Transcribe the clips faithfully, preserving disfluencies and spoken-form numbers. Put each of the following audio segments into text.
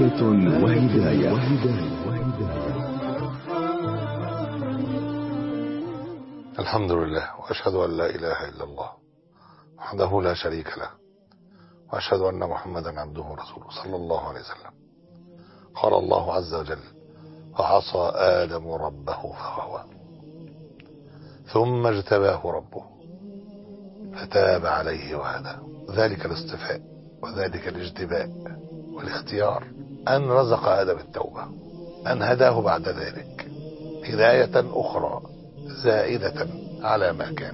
هداية وهداية الحمد لله، وأشهد أن لا إله إلا الله وحده لا شريك له، وأشهد أن محمدا عبده ورسوله صلى الله عليه وسلم. قال الله عز وجل: وعصى آدم ربه فغوى ثم اجتباه ربه فتاب عليه وهدى. ذلك الاصطفاء وذلك الاجتباء والاختيار، أن رزق آدم التوبة، أن هداه بعد ذلك هداية أخرى زائدة على ما كان،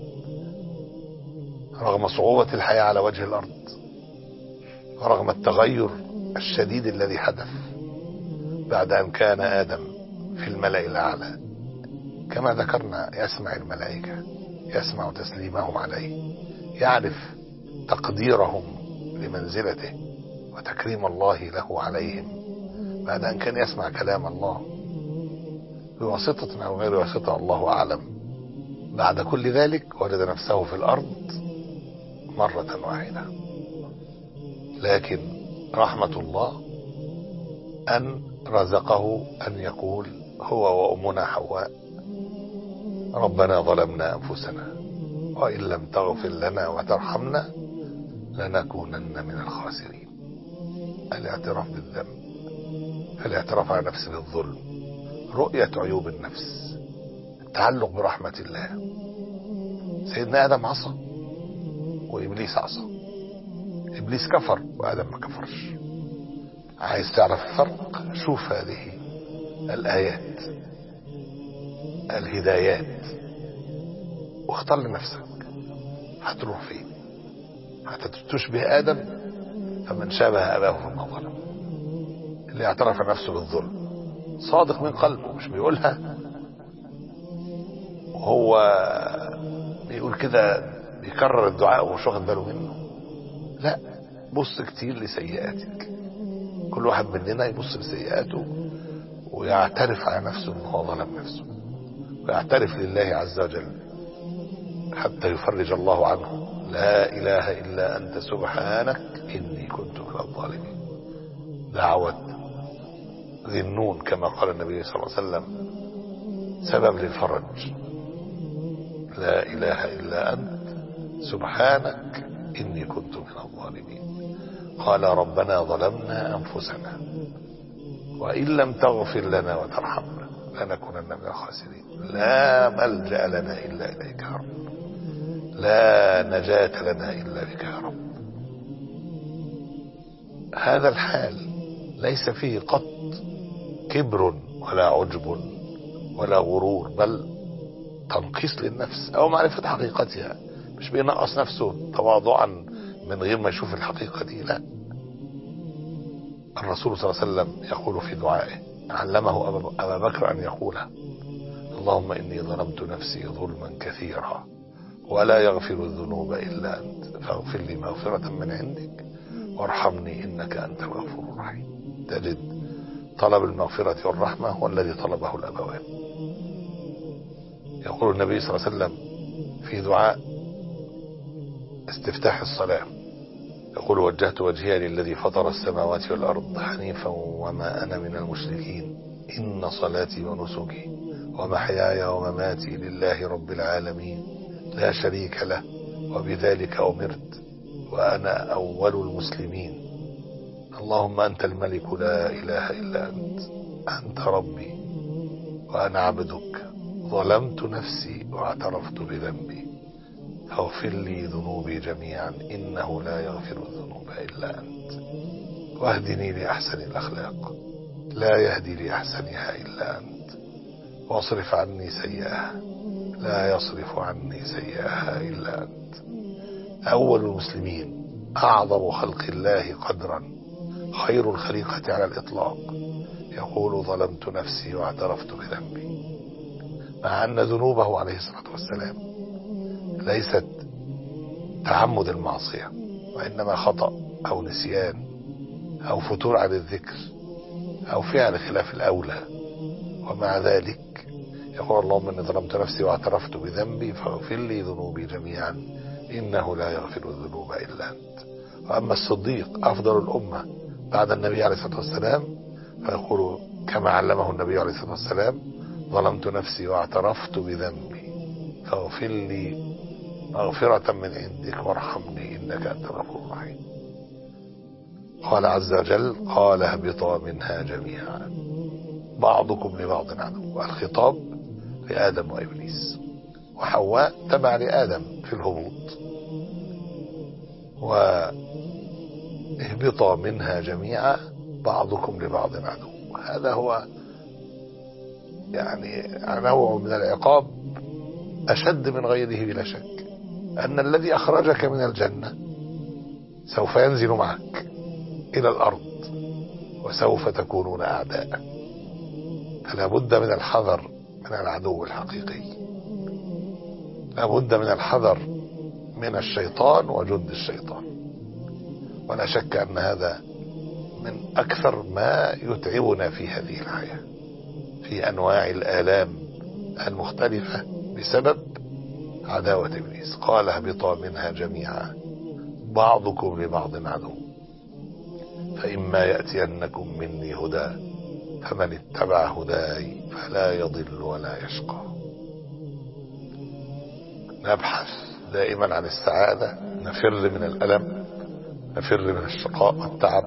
رغم صعوبة الحياة على وجه الأرض، ورغم التغير الشديد الذي حدث بعد أن كان آدم في الملأ الأعلى كما ذكرنا، يسمع الملائكة، يسمع تسليمهم عليه، يعرف تقديرهم لمنزلته وتكريم الله له عليهم، بعد أن كان يسمع كلام الله بواسطة أو غير واسطة الله أعلم. بعد كل ذلك وجد نفسه في الأرض مرة واحدة. لكن رحمة الله أن رزقه أن يقول هو وأمنا حواء: ربنا ظلمنا أنفسنا وإن لم تغفر لنا وترحمنا لنكونن من الخاسرين. الاعتراف بالذنب، الاعتراف على نفسه بالظلم، رؤية عيوب النفس، التعلق برحمة الله. سيدنا آدم عصى وإبليس عصى، إبليس كفر وآدم ما كفرش. عايز تعرف الفرق؟ شوف هذه الآيات الهدايات واختار لنفسك هتروح فين. هتشبه آدم، فمن شابه أباه فما ظلم. اللي اعترف نفسه بالظلم صادق من قلبه، مش بيقولها وهو بيقول كده بيكرر الدعاء ومش واخد باله منه. لا، بص كتير لسيئاتك. كل واحد مننا يبص لسيئاته ويعترف على نفسه انه هو ظلم نفسه، ويعترف لله عز وجل حتى يفرج الله عنه: لا إله إلا أنت سبحانك إني كنت من الظالمين. دعوة ذي النون كما قال النبي صلى الله عليه وسلم سبب للفرج: لا إله إلا أنت سبحانك إني كنت من الظالمين. قال: ربنا ظلمنا أنفسنا وإن لم تغفر لنا وترحمنا لنكونن من الخاسرين. لا ملجأ لنا إلا إليك يا رب، لا نجاة لنا إلا بك يا رب. هذا الحال ليس فيه قط كبر ولا عجب ولا غرور، بل تنقيص للنفس أو معرفة حقيقتها. مش بينقص نفسه تواضعا من غير ما يشوف الحقيقة دي، لا. الرسول صلى الله عليه وسلم يقول في دعائه، علمه أبا بكر أن يقولها: اللهم إني ظلمت نفسي ظلما كثيرا ولا يغفر الذنوب إلا أنت فاغفر لي مغفرة من عندك وارحمني إنك أنت الغفور الرحيم. تجد طلب المغفرة والرحمة هو الذي طلبه الأبوان. يقول النبي صلى الله عليه وسلم في دعاء استفتاح الصلاة، يقول: وجهت وجهي للذي فطر السماوات والأرض حنيفا وما أنا من المشركين إن صلاتي ونسكي ومحياي ومماتي لله رب العالمين لا شريك له وبذلك أمرت وأنا أول المسلمين. اللهم أنت الملك لا إله إلا أنت، أنت ربي وأنا عبدك، ظلمت نفسي واعترفت بذنبي فاغفر لي ذنوبي جميعا إنه لا يغفر الذنوب إلا أنت، واهدني لأحسن الأخلاق لا يهدي لأحسنها إلا أنت، واصرف عني سيئها لا يصرف عني سيئها إلا أنت. أول المسلمين، أعظم خلق الله قدرا، خير الخليقة على الإطلاق، يقول: ظلمت نفسي واعترفت بذنبي، مع أن ذنوبه عليه الصلاة والسلام ليست تعمد المعصية، وإنما خطأ أو نسيان أو فتور عن الذكر أو فعل خلاف الأولى. ومع ذلك يقول: اللهم إني ظلمت نفسي واعترفت بذنبي فاغفر لي ذنوبي جميعا إنه لا يغفر الذنوب إلا أنت. وأما الصديق أفضل الأمة بعد النبي عليه الصلاة والسلام، فيقول كما علمه النبي عليه الصلاة والسلام: ظلمت نفسي واعترفت بذنبي فاغفر لي مغفرة من عندك وارحمني إنك أنت الغفور الرحيم. قال عز وجل: قال اهبطا منها جميعا بعضكم لبعض عدو. الخطاب لآدم وإبليس، وحواء تبع لآدم في الهبوط. واهبطا منها جميعا بعضكم لبعض عدو. هذا هو يعني نوع من العقاب أشد من غيره بلا شك، أن الذي أخرجك من الجنة سوف ينزل معك إلى الأرض وسوف تكونون أعداء. فلا بد من الحذر من العدو الحقيقي، لا بد من الحذر من الشيطان وجند الشيطان. ولا شك أن هذا من أكثر ما يتعبنا في هذه الحياة، في أنواع الآلام المختلفة بسبب عداوة إبليس. قال اهبطا منها جميعا بعضكم لبعض عدو فإما يأتينكم مني هدى فمن اتبع هداي فلا يضل ولا يشقى. نبحث دائما عن السعادة، نفر من الألم، نفر من الشقاء والتعب.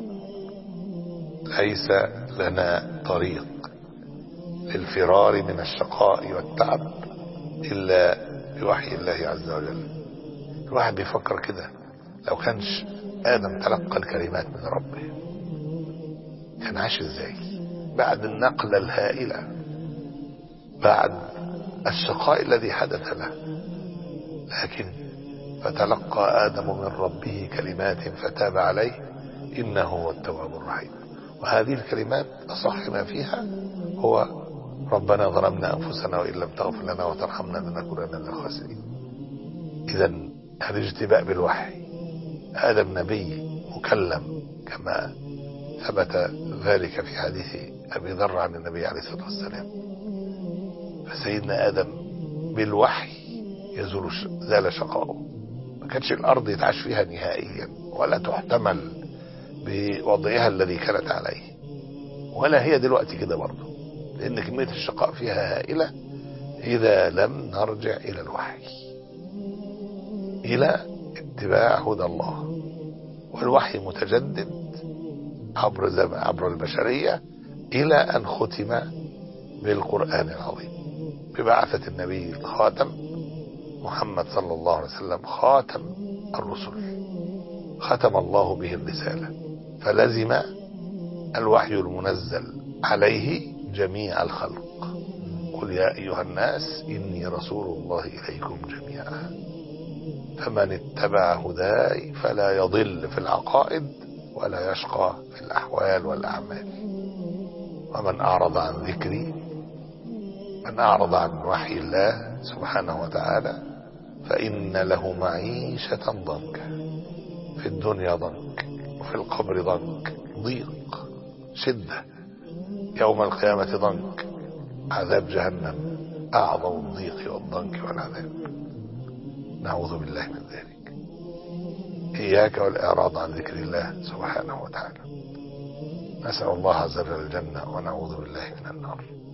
ليس لنا طريق للفرار من الشقاء والتعب إلا بوحي الله عز وجل. الواحد بيفكر كده، لو كانش آدم تلقى الكلمات من ربه كان عاش ازاي بعد النقلة الهائلة، بعد الشقاء الذي حدث له؟ لكن فتلقى آدم من ربه كلمات فتاب عليه إنه هو التواب الرحيم. وهذه الكلمات أصح ما فيها هو: ربنا ظلمنا أنفسنا وإن لم تغفر لنا وترحمنا لنكونن من الخاسرين. إذا الاجتباء بالوحي. آدم نبي مكلم كما ثبت ذلك في حديث أبي ذر عن النبي عليه الصلاة والسلام. فسيدنا آدم بالوحي يزول زال شقاؤه. ما كانتش الأرض يتعاش فيها نهائيا ولا تحتمل بوضعها الذي كانت عليه، ولا هي دلوقتي كده برضه، لأن كمية الشقاء فيها هائلة إذا لم نرجع إلى الوحي، إلى اتباع هدى الله. والوحي متجدد عبر زمن عبر البشرية إلى أن ختم بالقرآن العظيم ببعثة النبي الخاتم محمد صلى الله عليه وسلم، خاتم الرسل، ختم الله به الرسالة، فلزم الوحي المنزل عليه جميع الخلق. قل يا أيها الناس إني رسول الله إليكم جميعا فمن اتبع هداي فلا يضل في العقائد ولا يشقى في الأحوال والأعمال. ومن أعرض عن ذكري، من أعرض عن وحي الله سبحانه وتعالى فإن له معيشة ضنكا، في الدنيا ضنك وفي القبر ضنك، ضيق شدة، يوم القيامة ضنك، عذاب جهنم أعظم الضيق والضنك والعذاب، نعوذ بالله من ذلك. إياك والإعراض عن ذكر الله سبحانه وتعالى. نسأل الله عز وجل الجنة ونعوذ بالله من النار.